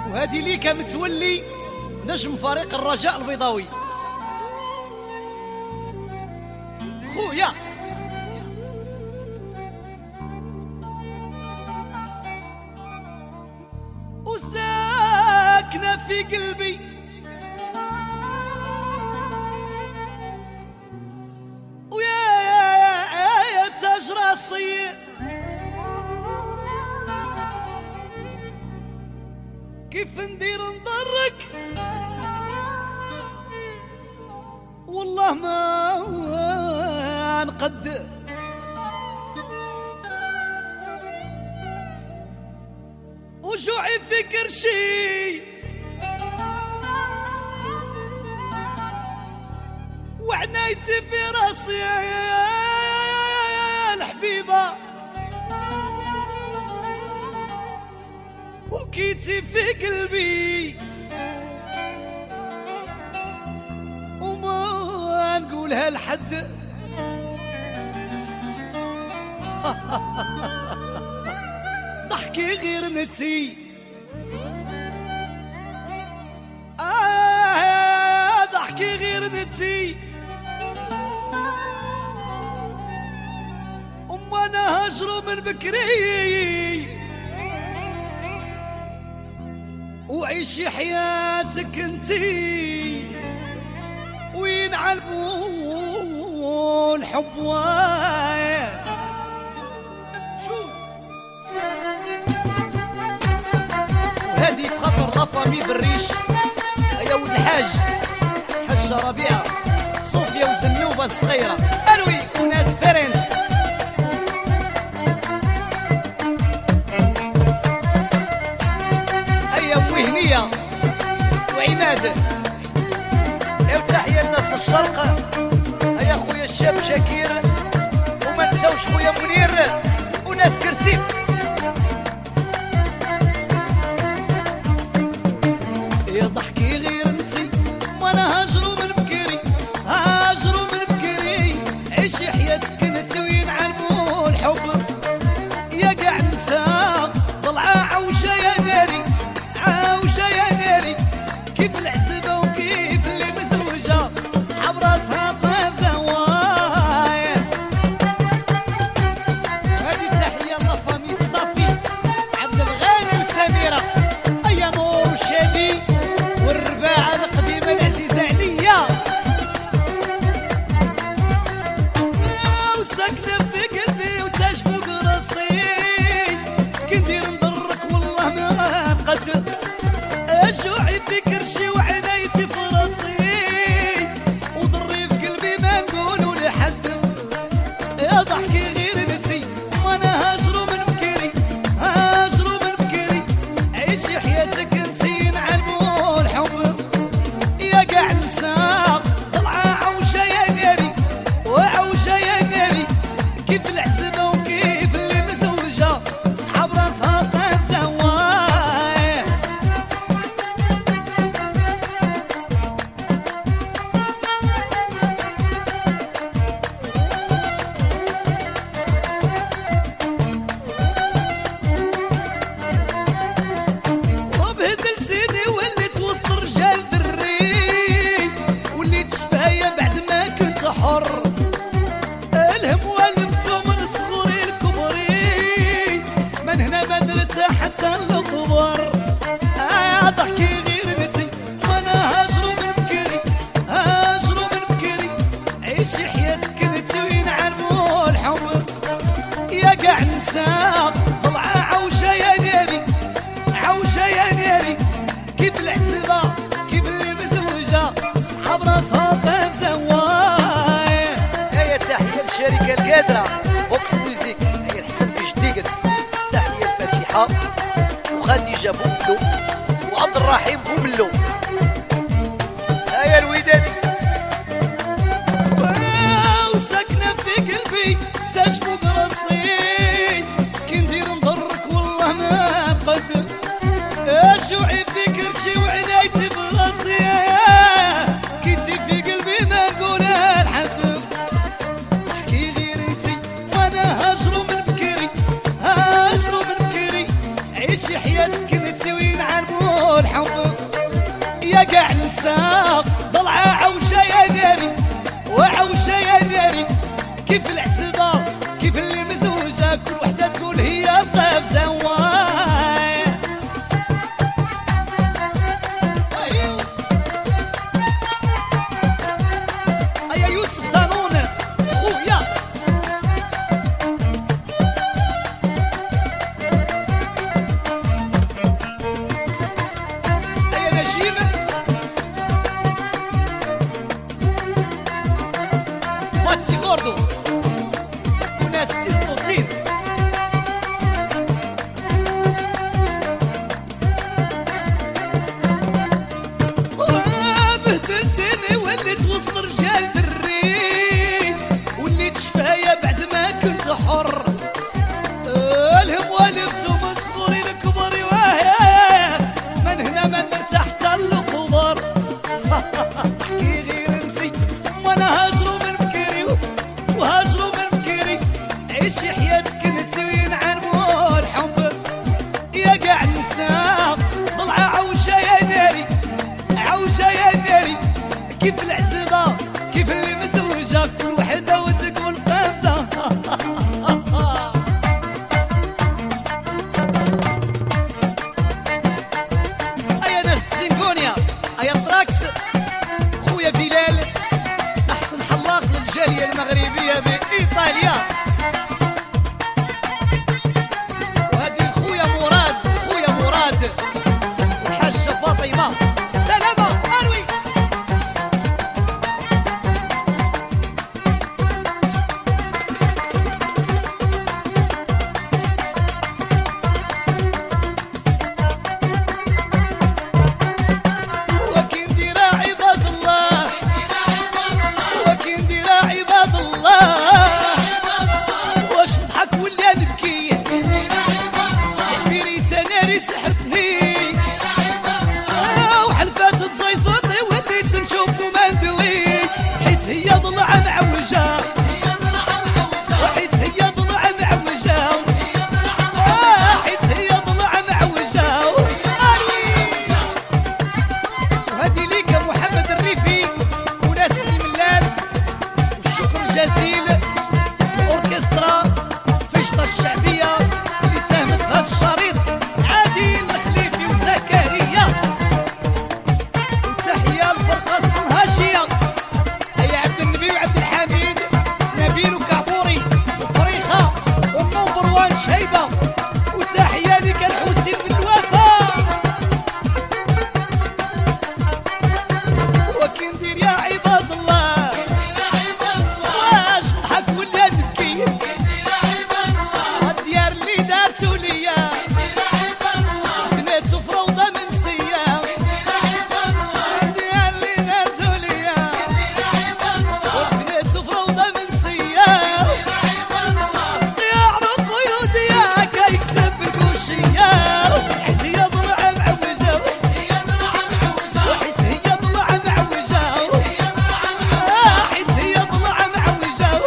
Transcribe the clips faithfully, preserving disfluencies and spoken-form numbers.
وهذه ليك متولي نجم فريق الرجاء البيضاوي خويا. وساكنة في قلبي ويا يا تاج راسي كيف ندير نضرك والله ما نقدر وجوعي في كرشي وعنايتي في راسي يا الحبيبة وكيتي في قلبي وما نقولها لحد ضحكي غير نتي آه ضحكي غير نتي أما أنا هجرو من بكري وعيشي حياتك انتي وين عالبون حب وايا شوف وهذه بخاطر لا فامي بالريش يا ولد الحاج حجة ربيعة صوفيا وزنوبة الصغيرة ألوي وناس فرنس أيا وهنية وعماد تحية لناس الشرق هيا خويا الشاب شاكير وما نساوش خويا منير وناس كرسيف يا ضحكي غير انتي وانا هاجرو من بكري هاجرو من بكري عيشي حياتك انتي وين عالمو الحب يا قاع نسى طلعة عوجة يا ناري عوجة يا ناري كيف العزبة وكيف اللي مزوجة صحاب راسها طيب زوايا هذه تحية لفامي الصافي عبد الغني وسميرة أيا نور وشادي والرباعة القديمة العزيزة عليا وساكنة في قلبي وتاج فوق راسي كندير نضرك والله ما نقدر جوعي في كرشي وعنايتي في راسي وضري في قلبي ما نقولوا لحد يا ضحكي غير نتي وانا هاجرو من بكري هاجرو من بكري عيشي حياتك انتي نعلمو الحب يا قاع نساء طلعة عوجة يا ناري وعوجة يا ناري كيف العزبة وكيف اللي مزوجة صحاب راسها طيب زوايا حتى الكبر آه ضحكي غير نتي وانا هاجرو من بكري هاجرو من بكري عيشي حياتك نتي وين عالمو الحب يا قاع نساء طلعة عوجة يا ناري عوجة يا ناري كيف العزبة كيف اللي مزوجة صحاب راسها طيب زوايا هيا تحية للشركة القادرة بوكس ميوزيك هيا الحسن بجديد تحية الفاتحة وخديجة بوملو وعبد الرحيم بوملو هيا الودادي وساكنة في قلبي تاج فوق راسي كندير نضرك والله ما نقدر جوعي في كرشي وعنايتي في راسي كيتي في قلبي ما نقولها لحد احكي غير انتي وانا هاجرو من بكري هاجرو من بكري عيشي حياتك انتي وين عنبو الحب يا قاع نساق ضلعة عوشة يا ناري وعوشة يا ناري كيف العسبة كيف اللي مزوجة كل وحدة تقول هي الطيف زواي أيوه أيا يوسف دانون خويا أيا نجيب ماتسي غوردو وناس تيستوتين بهدلتني وليت وسط رجال دري وليت شفايا بعد ما كنت حر الهم والفتو من صغري لكبري واه من هنا ما نرتاح حتى القبر احكي غير انتي وانا هاجرو من بكري وهاجرو من بكري عيشي حياتك انتي وين عنبو الحب يا قاع نساق ضلعة عوشة يا ناري عوشة يا ناري كيف العزبة كيف اللي مزوجة كل وحدة وتقول قفزة أيا ناس تسينغونيا أيا طراكس خويا بلال أحسن حلاق للجالية المغربية بإيطاليا وهذه خويا مراد خويا مراد الحاجة فاطمة سلامة أروي وكين ديرا عباد الله وكين ديرا عباد الله واش نضحك ولا نبكي في ريتا ناري سحرتني وحلفات تزيزطني وليت نشوف وما ندوي حيت هي ضلعة معوجة وحيت هي ضلعة معوجة حيت هي ضلعة معوجة وهذه ليك محمد الريفي وناس بن ملال والشكر جزيل اوركسترا فيشطة الشعبية اللي ساهمت في هذا الشريط عادل الخليفي وزكريا وتحية الفرقة الصنهاجية هي عبد النبي وعبد الحميد نبيل وكعبوري وفريخة والنمبر وان شيبة وتحية لك الحسين بن الوفا وكي ندير يا عباد الله واش نضحك ولا نبكي الديار اللي دارتو ليا بنات فروضة منسية الديار اللي دارتو ليا بنات فروضة منسية يعرق قيوديا كيكتب بالكوشية حيت هي ضلعة معوجة وحيت هي ضلعة معوجة حيت هي ضلعة معوجة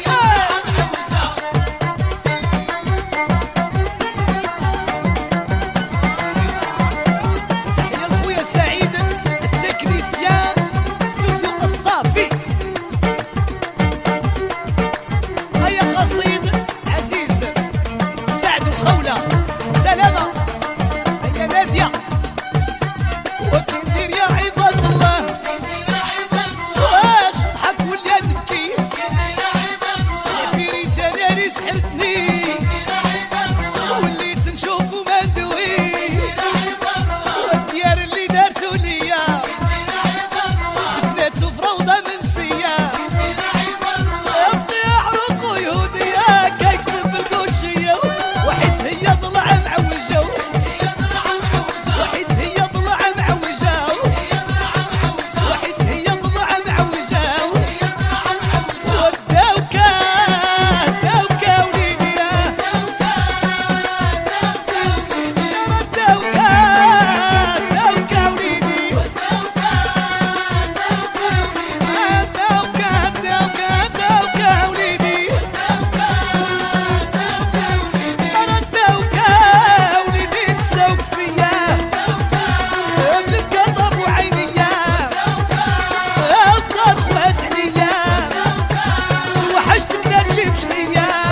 تحية لخويا سعيد التكنيسيان استوديو الصافي هيا قصيد عزيز سعد وخولة سلامة هيا نادية وكي ندير يا عباد الله واش نضحك ولا نبكي في ريتا ناري سحرتني وليت نشوف وما ندوي والديار اللي دارتو ليا بنات فروضة منسية يعرق قيوديا كيكتب بالكوشية وحيت هي ضلعة معوجة وحيت هي ضلعة معوجة وحيت هي ضلعة معوجة والدوكة الدوكة وليديا تجيبش ليا